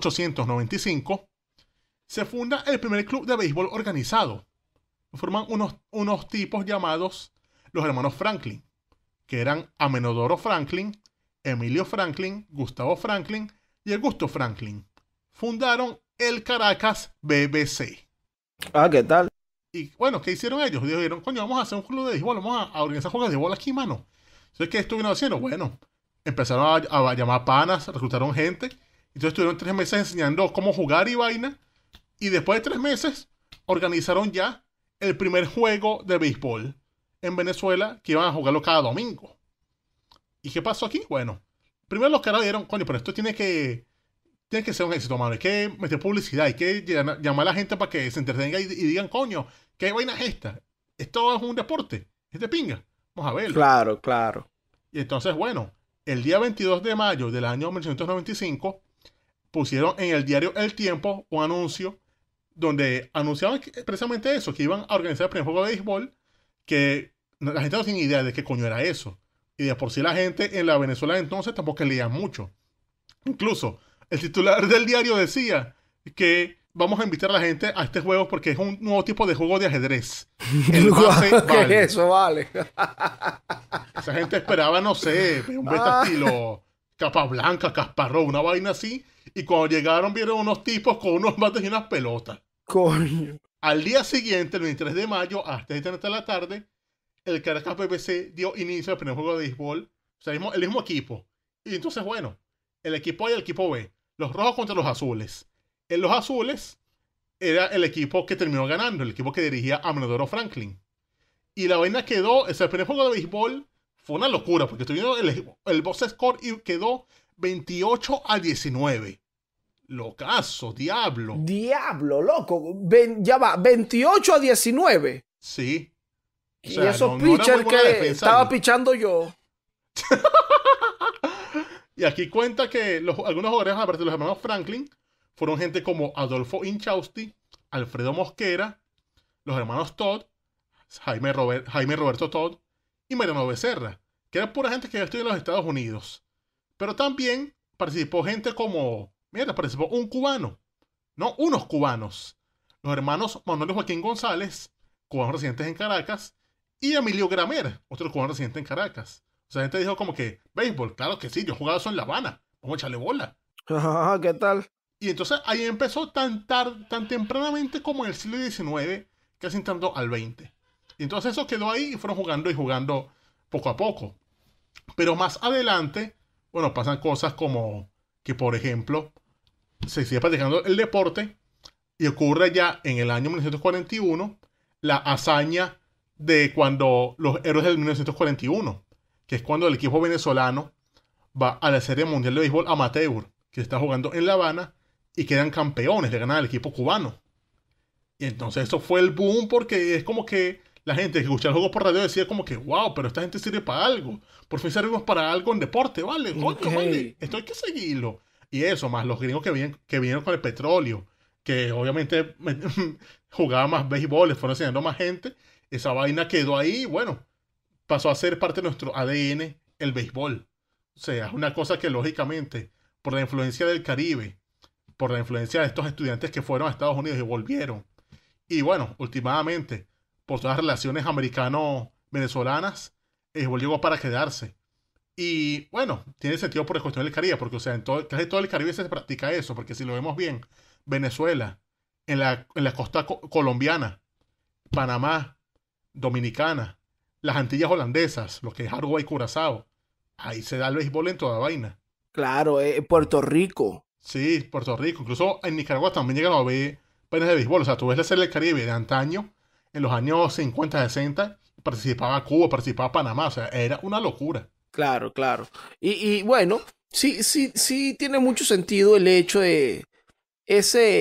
1895, se funda el primer club de béisbol organizado. Forman unos tipos llamados los hermanos Franklin, que eran Amenodoro Franklin, Emilio Franklin, Gustavo Franklin y Augusto Franklin. Fundaron el Caracas BBC. Ah, ¿qué tal? Y bueno, ¿qué hicieron ellos? Dijeron, coño, vamos a hacer un club de béisbol, vamos a organizar juegos de béisbol aquí, mano. Entonces, ¿qué estuvieron haciendo? Bueno, empezaron a llamar panas, reclutaron gente. Entonces estuvieron 3 meses enseñando cómo jugar y vaina. Y después de 3 meses, organizaron ya el primer juego de béisbol en Venezuela, que iban a jugarlo cada domingo. ¿Y qué pasó aquí? Bueno, primero los caras dijeron, coño, pero esto tiene que ser un éxito, mano. Hay que meter publicidad, hay que llamar a la gente para que se entretenga y digan, coño, ¿qué vaina es esta? Esto es un deporte, es de pinga. Vamos a verlo. Claro, claro. Y entonces, bueno, el día 22 de mayo del año 1995, pusieron en el diario El Tiempo un anuncio donde anunciaban precisamente eso, que iban a organizar el primer juego de béisbol, que la gente no tiene idea de qué coño era eso. Y de por sí la gente en la Venezuela de entonces tampoco leía mucho. Incluso, el titular del diario decía que vamos a invitar a la gente a este juego porque es un nuevo tipo de juego de ajedrez. El base vale. ¿Qué es eso, vale? Esa gente esperaba, no sé, un beta estilo Capablanca, Kasparov, una vaina así. Y cuando llegaron vieron unos tipos con unos bates y unas pelotas. Coño. Al día siguiente, el 23 de mayo, a las 3:30 de la tarde, el Caracas BBC dio inicio al primer juego de béisbol. O sea, el mismo equipo. Y entonces, bueno, el equipo A y el equipo B. Los rojos contra los azules. En los azules era el equipo que terminó ganando, el equipo que dirigía Amenodoro Franklin. Y la vaina quedó, o sea, el primer juego de béisbol fue una locura, porque tuvieron el box score y quedó 28-19. Locazo, diablo. Diablo, loco. Ya va, 28-19. Sí. O sea, y esos pitchers que estaba pichando yo. Y aquí cuenta que algunos jugadores, aparte de los hermanos Franklin, fueron gente como Adolfo Inchausti, Alfredo Mosquera, los hermanos Todd, Jaime Roberto Todd y Mariano Becerra, que eran pura gente que había estudiado en los Estados Unidos. Pero también participó gente como, participó un cubano, no, unos cubanos, los hermanos Manuel Joaquín González, cubanos residentes en Caracas, y Emilio Gramer, otro cubano residente en Caracas. O sea, la gente dijo como que, béisbol, claro que sí, yo jugaba eso en La Habana, vamos a echarle bola. Ajá, ¿qué tal? Y entonces ahí empezó tan tempranamente como en el siglo XIX, casi entrando al XX. Y entonces eso quedó ahí y fueron jugando poco a poco. Pero más adelante, bueno, pasan cosas como que, por ejemplo, se sigue practicando el deporte y ocurre ya en el año 1941 la hazaña de cuando los héroes del 1941, que es cuando el equipo venezolano va a la Serie Mundial de Béisbol Amateur, que está jugando en La Habana, y quedan campeones, le ganan al equipo cubano. Y entonces eso fue el boom, porque es como que la gente que escuchaba el juego por radio decía como que, wow, pero esta gente sirve para algo. Por fin servimos para algo en deporte, ¿vale? Coño, Okay. vale, esto hay que seguirlo. Y eso, más los gringos que vinieron con el petróleo, que obviamente jugaban más béisbol, les fueron enseñando más gente. Esa vaina quedó ahí, bueno, pasó a ser parte de nuestro ADN, el béisbol. O sea, es una cosa que lógicamente, por la influencia del Caribe, por la influencia de estos estudiantes que fueron a Estados Unidos y volvieron, y bueno, últimamente, por todas las relaciones americano-venezolanas, el béisbol llegó para quedarse. Y bueno, tiene sentido por la cuestión del Caribe, porque o sea, casi todo el Caribe se practica eso, porque si lo vemos bien, Venezuela, en la costa colombiana, Panamá, Dominicana, las Antillas holandesas, lo que es Aruba y Curazao, ahí se da el béisbol en toda vaina. Claro, Puerto Rico. Sí, Puerto Rico. Incluso en Nicaragua también llegan a ver vainas de béisbol. O sea, tú ves la Serie del Caribe de antaño, en los años 50, 60, participaba Cuba, participaba Panamá. O sea, era una locura. Claro, claro. Y bueno, sí tiene mucho sentido el hecho de ese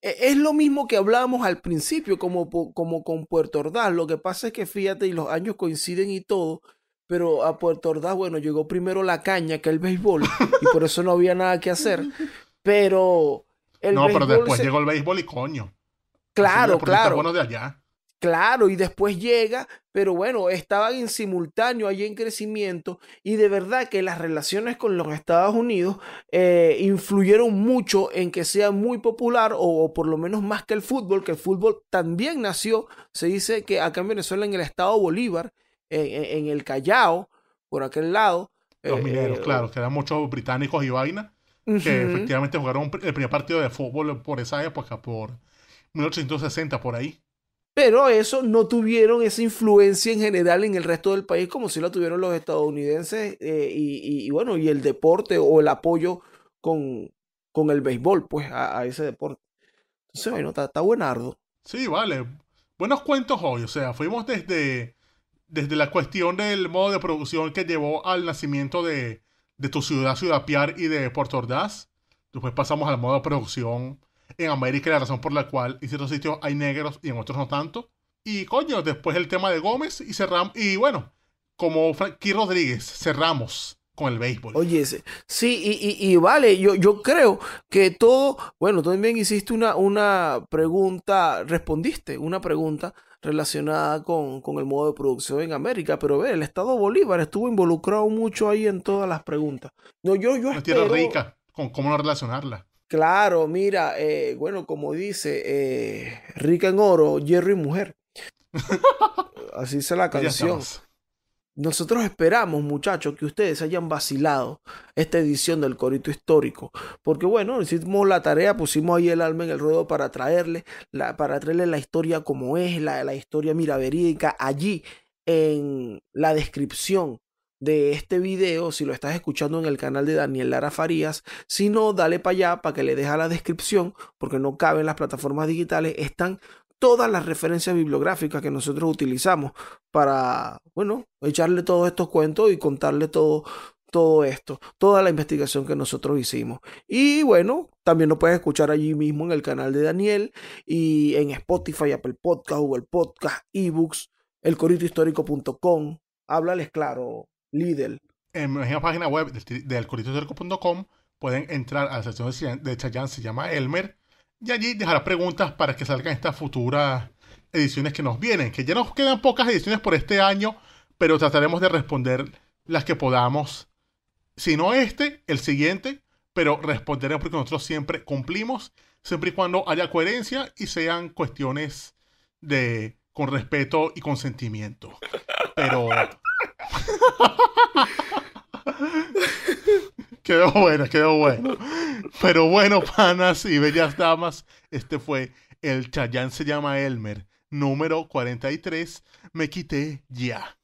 Es lo mismo que hablábamos al principio, como con Puerto Ordaz. Lo que pasa es que fíjate, y los años coinciden y todo, pero a Puerto Ordaz, bueno, llegó primero la caña que el béisbol, y por eso no había nada que hacer. Pero el No, pero béisbol después llegó el béisbol y coño. Claro, claro. Buenos de allá. Claro, y después llega, pero bueno, estaban en simultáneo allí en crecimiento y de verdad que las relaciones con los Estados Unidos influyeron mucho en que sea muy popular o por lo menos más que el fútbol también nació, se dice que acá en Venezuela en el estado Bolívar, en el Callao, por aquel lado. Los mineros, claro, que eran muchos británicos y vaina, que efectivamente jugaron el primer partido de fútbol por esa época, por 1860, por ahí. Pero eso no tuvieron esa influencia en general en el resto del país como si la tuvieron los estadounidenses y bueno, y el deporte o el apoyo con el béisbol, pues, a ese deporte. Entonces, bueno, está buenardo. Sí, vale. Buenos cuentos hoy, o sea, fuimos desde la cuestión del modo de producción que llevó al nacimiento de tu ciudad, Ciudad Piar y de Puerto Ordaz. Después pasamos al modo de producción en América, la razón por la cual en ciertos sitios hay negros y en otros no tanto. Y coño, después el tema de Gómez y cerramos. Y bueno, como Frankie Rodríguez, cerramos con el béisbol. Oye, sí, y vale, yo creo que todo, bueno, tú también hiciste una pregunta, respondiste una pregunta relacionada con el modo de producción en América, pero ve, el Estado Bolívar estuvo involucrado mucho ahí en todas las preguntas. No, yo Una espero... tierra rica, con cómo no relacionarla. Claro, mira, bueno, como dice, rica en oro, hierro y mujer. Así dice la canción. Nosotros esperamos, muchachos, que ustedes hayan vacilado esta edición del Corito Histórico. Porque bueno, hicimos la tarea, pusimos ahí el alma en el ruedo para traerle la historia como es, la historia, mira, verídica, allí en la descripción de este video, si lo estás escuchando en el canal de Daniel Lara Farías, si no, dale para allá para que le deja la descripción, porque no cabe en las plataformas digitales, están todas las referencias bibliográficas que nosotros utilizamos para, bueno, echarle todos estos cuentos y contarle todo esto, toda la investigación que nosotros hicimos. Y bueno, también lo puedes escuchar allí mismo en el canal de Daniel y en Spotify, Apple Podcast, Google Podcast, eBooks, elcoritohistórico.com. Háblales claro, Lidl. En la página web del coritohistórico.com pueden entrar a la sección de Chayanne, se llama Elmer, y allí dejará preguntas para que salgan estas futuras ediciones que nos vienen, que ya nos quedan pocas ediciones por este año, pero trataremos de responder las que podamos. Si no el siguiente, pero responderemos porque nosotros siempre cumplimos, siempre y cuando haya coherencia y sean cuestiones con respeto y consentimiento. Pero... Quedó bueno. Pero bueno, panas y bellas damas, este fue el Chayanne se llama Elmer, número 43. Me quité ya.